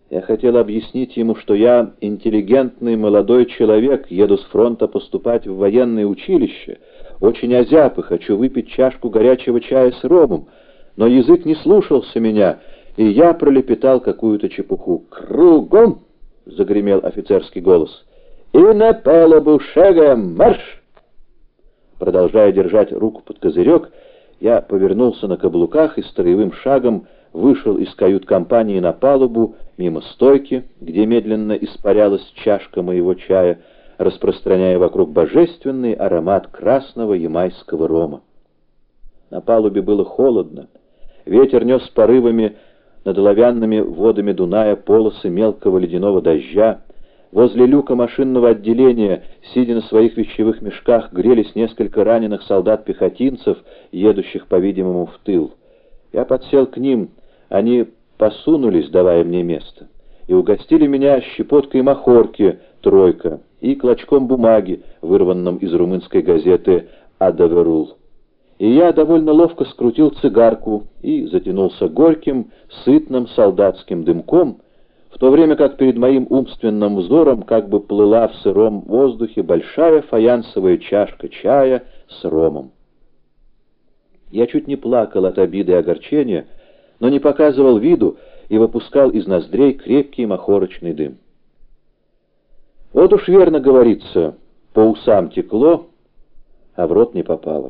Я хотел объяснить ему, что я интеллигентный молодой человек, еду с фронта поступать в военное училище, очень озяб и хочу выпить чашку горячего чая с ромом, но язык не слушался меня, и я пролепетал какую-то чепуху. «Кругом!» — загремел офицерский голос. «И на палубу шагом марш!» Продолжая держать руку под козырек, я повернулся на каблуках и строевым шагом вышел из кают-компании на палубу, мимо стойки, где медленно испарялась чашка моего чая, распространяя вокруг божественный аромат красного ямайского рома. На палубе было холодно. Ветер нес порывами над оловянными водами Дуная полосы мелкого ледяного дождя. Возле люка машинного отделения, сидя на своих вещевых мешках, грелись несколько раненых солдат-пехотинцев, едущих, по-видимому, в тыл. Я подсел к ним, они посунулись, давая мне место, и угостили меня щепоткой махорки «Тройка» и клочком бумаги, вырванным из румынской газеты «Адаверул». И я довольно ловко скрутил цигарку и затянулся горьким, сытным солдатским дымком, в то время как перед моим умственным взором как бы плыла в сыром воздухе большая фаянсовая чашка чая с ромом. Я чуть не плакал от обиды и огорчения, но не показывал виду и выпускал из ноздрей крепкий махорочный дым. Вот уж верно говорится, по усам текло, а в рот не попало.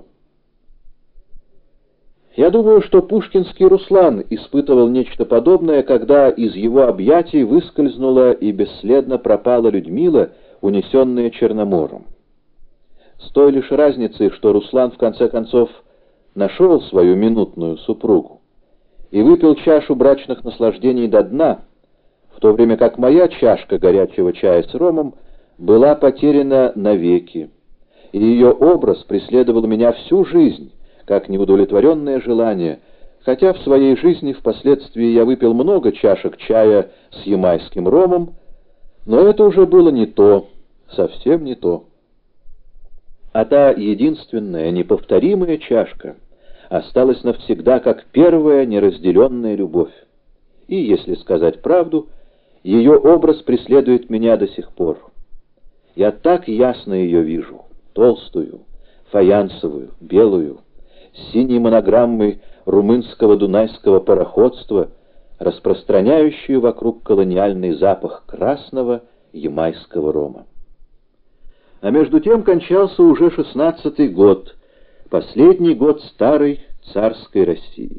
Я думаю, что пушкинский Руслан испытывал нечто подобное, когда из его объятий выскользнула и бесследно пропала Людмила, унесенная Черномором. С той лишь разницей, что Руслан в конце концов нашел свою минутную супругу и выпил чашу брачных наслаждений до дна, в то время как моя чашка горячего чая с ромом была потеряна навеки, и ее образ преследовал меня всю жизнь, как неудовлетворенное желание, хотя в своей жизни впоследствии я выпил много чашек чая с ямайским ромом, но это уже было не то, совсем не то. А та единственная, неповторимая чашка осталась навсегда как первая неразделенная любовь. И, если сказать правду, ее образ преследует меня до сих пор. Я так ясно ее вижу, толстую, фаянсовую, белую, с синей монограммой румынского дунайского пароходства, распространяющую вокруг колониальный запах красного ямайского рома. А между тем кончался уже 16-й год, последний год старой царской России.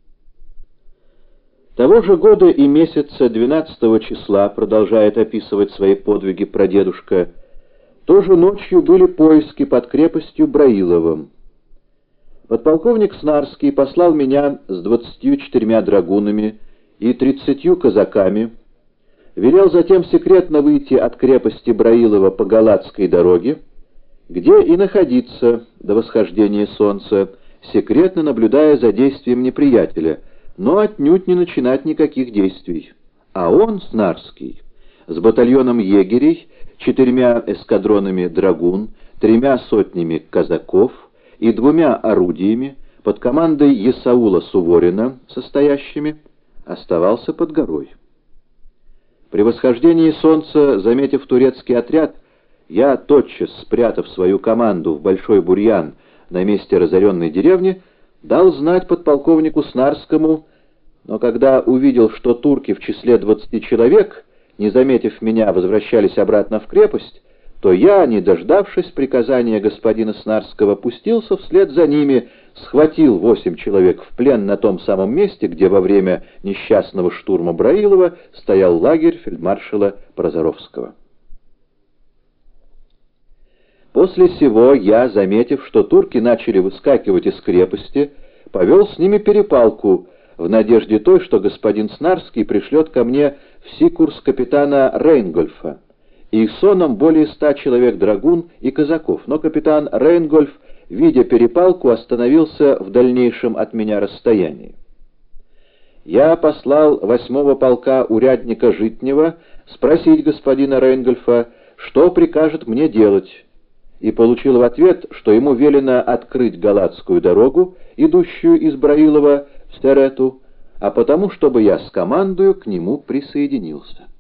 Того же года и месяца 12 числа, продолжает описывать свои подвиги прадедушка, тоже ночью были поиски под крепостью Браиловым. Подполковник Снарский послал меня с 24 драгунами и 30 казаками, велел затем секретно выйти от крепости Браилова по Галатской дороге, где и находиться до восхождения солнца, секретно наблюдая за действием неприятеля, но отнюдь не начинать никаких действий. А он, Снарский, с батальоном егерей, 4 эскадронами драгун, 3 сотнями казаков и 2 орудиями под командой Есаула Суворина, состоящими, оставался под горой. При восхождении солнца, заметив турецкий отряд, я, тотчас спрятав свою команду в большой бурьян на месте разоренной деревни, дал знать подполковнику Снарскому, но когда увидел, что турки в числе 20 человек, не заметив меня, возвращались обратно в крепость, то я, не дождавшись приказания господина Снарского, пустился вслед за ними, схватил 8 человек в плен на том самом месте, где во время несчастного штурма Браилова стоял лагерь фельдмаршала Прозоровского. После сего я, заметив, что турки начали выскакивать из крепости, повел с ними перепалку, в надежде той, что господин Снарский пришлет ко мне в Сикурс капитана Рейнгольфа, и соном более 100 человек драгун и казаков, но капитан Рейнгольф, видя перепалку, остановился в дальнейшем от меня расстоянии. Я послал 8-го полка урядника Житнева спросить господина Рейнгольфа, что прикажет мне делать, и получил в ответ, что ему велено открыть Галатскую дорогу, идущую из Браилова в Серету, а потому, чтобы я с командою к нему присоединился.